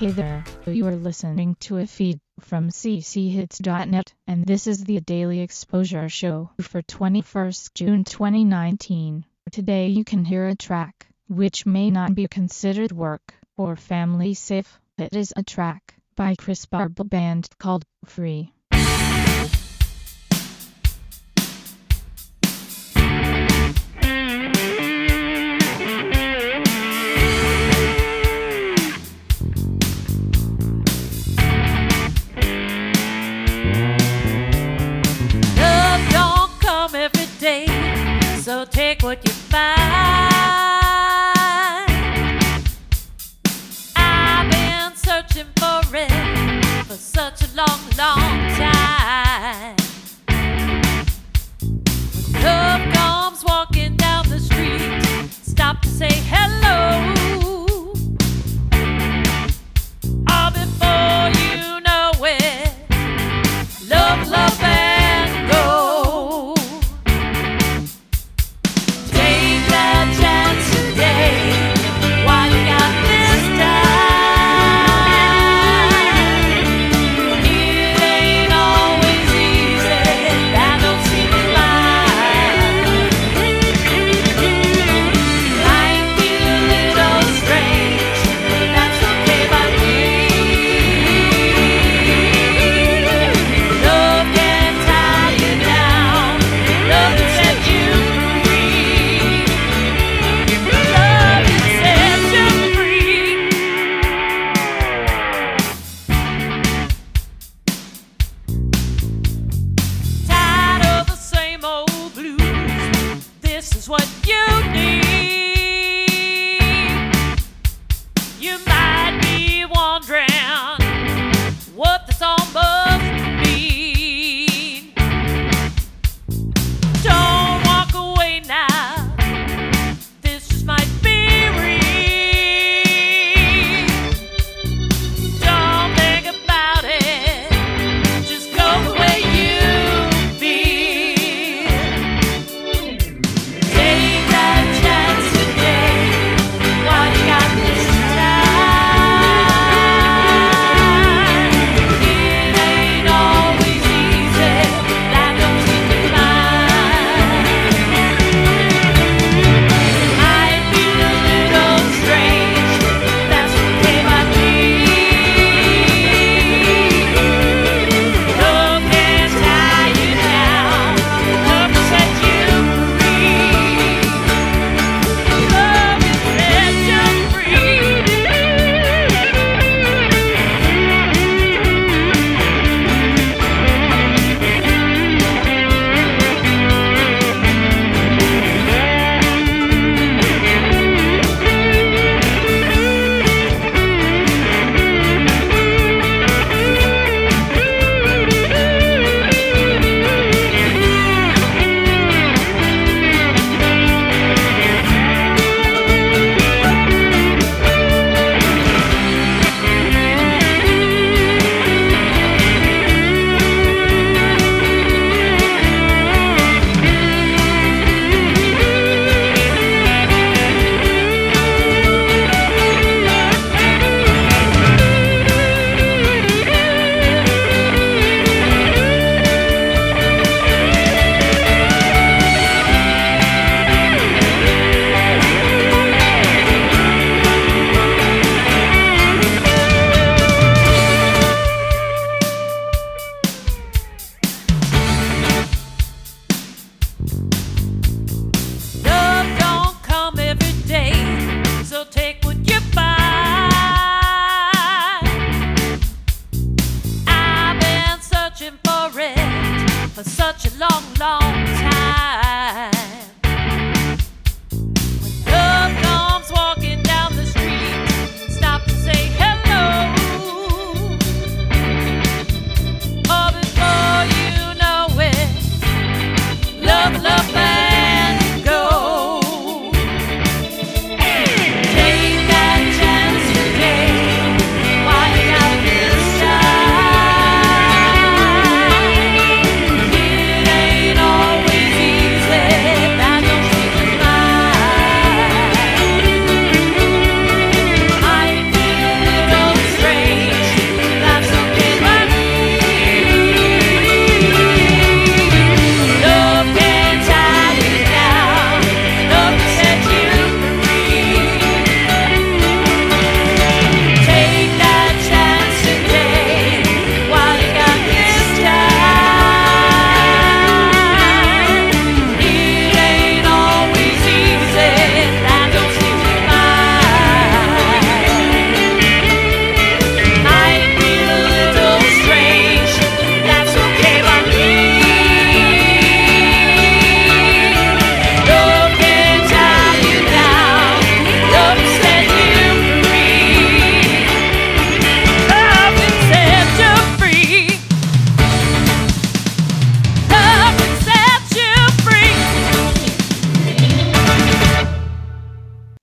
Hey there, you are listening to a feed from cchits.net, and this is the Daily Exposure Show for 21st June 2019. Today you can hear a track which may not be considered work or family safe. It is a track by Chris Barba Band called Free. So take what you find. I've been searching for it for such a long, long time. When love comes walking down the street, stop to say hello. All before you know it, love, love, and go. This is what you need. You might be wondering what this all must mean. Don't walk away now. This just might be real. Don't think about it. Just go the way you feel. Take that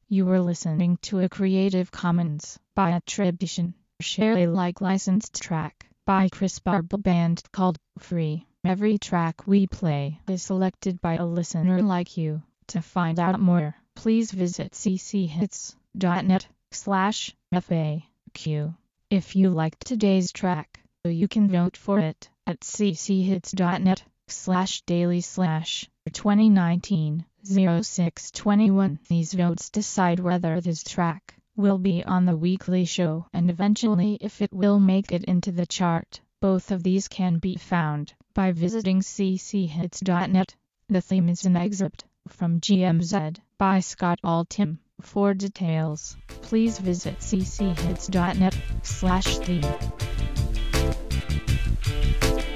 You were listening to a Creative Commons by attribution, share Alike licensed track by Chris Barba Band called Free. Every track we play is selected by a listener like you. To find out more, please visit cchits.net/FAQ. If you liked today's track, you can vote for it at cchits.net/daily/2019-0621. These votes decide whether this track will be on the weekly show and eventually if it will make it into the chart. Both of these can be found by visiting cchits.net. The theme is an excerpt from GMZ by Scott Altham. For details, please visit cchits.net/theme.